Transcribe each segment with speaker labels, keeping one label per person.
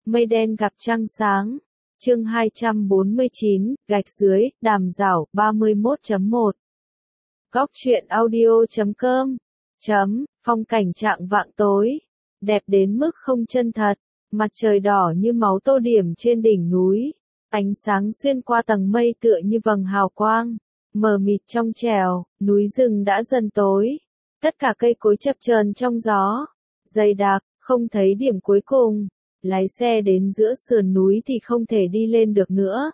Speaker 1: Mây đen gặp trăng sáng. Chương 249, gạch dưới, đàm rảo, 31.1. Góc truyện audio.com. Phong cảnh trạng vạng tối. Đẹp đến mức không chân thật. Mặt trời đỏ như máu tô điểm trên đỉnh núi. Ánh sáng xuyên qua tầng mây tựa như vầng hào quang. Mờ mịt trong trẻo, núi rừng đã dần tối. Tất cả cây cối chập chờn trong gió. Dày đặc, không thấy điểm cuối cùng. Lái xe đến giữa sườn núi thì không thể đi lên được nữa.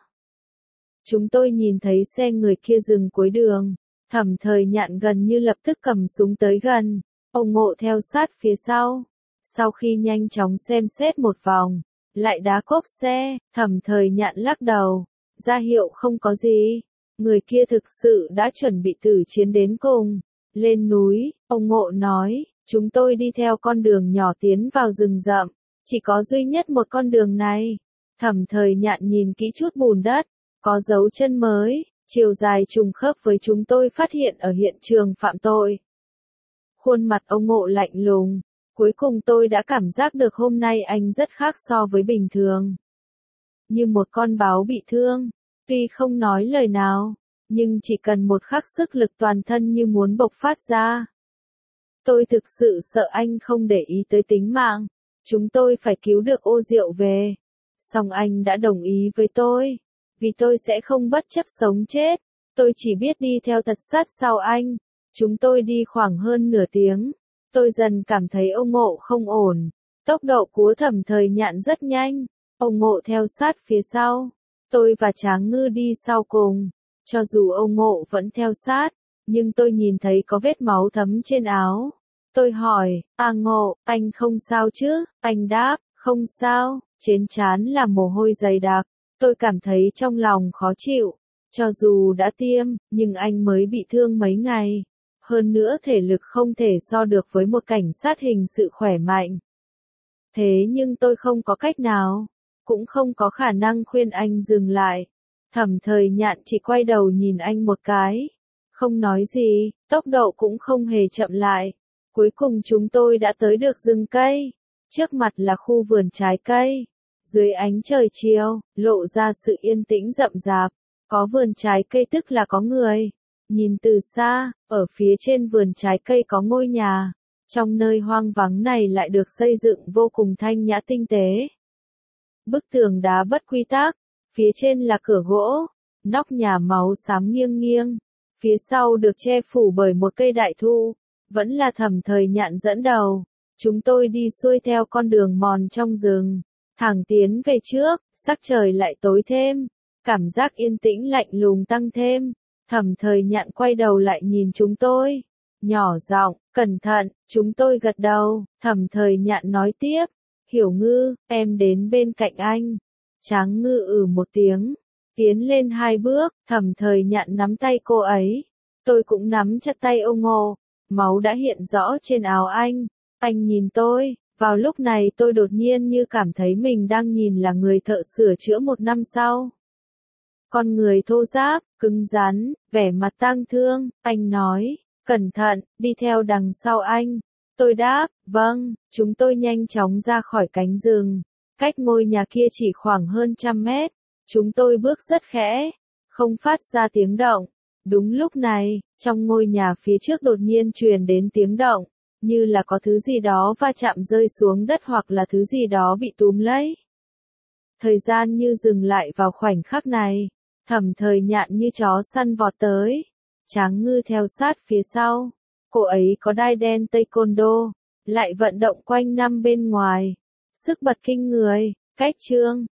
Speaker 1: Chúng tôi nhìn thấy xe người kia dừng cuối đường. Thẩm Thời Nhạn gần như lập tức cầm súng tới gần. Ông Ngộ theo sát phía sau. Sau khi nhanh chóng xem xét một vòng, lại đá cốp xe, Thẩm Thời Nhạn lắc đầu, ra hiệu không có gì. Người kia thực sự đã chuẩn bị tử chiến đến cùng. Lên núi, ông Ngộ nói, chúng tôi đi theo con đường nhỏ tiến vào rừng rậm. Chỉ có duy nhất một con đường này. Thẩm Thời Nhạn nhìn kỹ chút bùn đất, có dấu chân mới, chiều dài trùng khớp với chúng tôi phát hiện ở hiện trường phạm tội. Khuôn mặt ông Ngộ lạnh lùng, cuối cùng tôi đã cảm giác được hôm nay anh rất khác so với bình thường. Như một con báo bị thương, tuy không nói lời nào, nhưng chỉ cần một khắc sức lực toàn thân như muốn bộc phát ra. Tôi thực sự sợ anh không để ý tới tính mạng. Chúng tôi phải cứu được Ô Diệu về. Song anh đã đồng ý với tôi. Vì tôi sẽ không bất chấp sống chết. Tôi chỉ biết đi theo thật sát sau anh. Chúng tôi đi khoảng hơn nửa tiếng. Tôi dần cảm thấy ông Ngộ không ổn. Tốc độ của Thẩm Thời Nhạn rất nhanh. Ông Ngộ theo sát phía sau. Tôi và Tráng Ngư đi sau cùng. Cho dù ông Ngộ vẫn theo sát, nhưng tôi nhìn thấy có vết máu thấm trên áo. Tôi hỏi, Ngộ, anh không sao chứ? Anh đáp, không sao, trên trán là mồ hôi dày đặc. Tôi cảm thấy trong lòng khó chịu. Cho dù đã tiêm, nhưng anh mới bị thương mấy ngày. Hơn nữa thể lực không thể so được với một cảnh sát hình sự khỏe mạnh. Thế nhưng tôi không có cách nào. Cũng không có khả năng khuyên anh dừng lại. Thẩm Thời Nhạn chỉ quay đầu nhìn anh một cái. Không nói gì, tốc độ cũng không hề chậm lại. Cuối cùng chúng tôi đã tới được rừng cây. Trước mặt là khu vườn trái cây. Dưới ánh trời chiều, lộ ra sự yên tĩnh rậm rạp. Có vườn trái cây tức là có người. Nhìn từ xa, ở phía trên vườn trái cây có ngôi nhà. Trong nơi hoang vắng này lại được xây dựng vô cùng thanh nhã tinh tế. Bức tường đá bất quy tắc. Phía trên là cửa gỗ. Nóc nhà máu xám nghiêng nghiêng. Phía sau được che phủ bởi một cây đại thụ. Vẫn là Thẩm Thời Nhạn dẫn đầu. Chúng tôi đi xuôi theo con đường mòn trong rừng. Thẳng tiến về trước, sắc trời lại tối thêm. Cảm giác yên tĩnh lạnh lùng tăng thêm. Thẩm Thời Nhạn quay đầu lại nhìn chúng tôi. Nhỏ giọng, cẩn thận, chúng tôi gật đầu. Thẩm Thời Nhạn nói tiếp. Hiểu Ngư, em đến bên cạnh anh. Tráng Ngư một tiếng. Tiến lên 2 bước, Thẩm Thời Nhạn nắm tay cô ấy. Tôi cũng nắm chặt tay ông Ngộ. Máu đã hiện rõ trên áo anh. Anh nhìn tôi. Vào lúc này tôi đột nhiên như cảm thấy mình đang nhìn là người thợ sửa chữa 1 năm sau. Con người thô ráp, cứng rắn, vẻ mặt tang thương. Anh nói, cẩn thận, đi theo đằng sau anh. Tôi đáp, vâng. Chúng tôi nhanh chóng ra khỏi cánh rừng. Cách ngôi nhà kia chỉ khoảng hơn 100 mét. Chúng tôi bước rất khẽ, không phát ra tiếng động. Đúng lúc này, trong ngôi nhà phía trước đột nhiên truyền đến tiếng động, như là có thứ gì đó va chạm rơi xuống đất hoặc là thứ gì đó bị túm lấy. Thời gian như dừng lại vào khoảnh khắc này. Thẩm Thời Nhạn như chó săn vọt tới. Tráng Ngư theo sát phía sau. Cô ấy có đai đen taekwondo, lại vận động quanh năm bên ngoài. Sức bật kinh người. Cách chương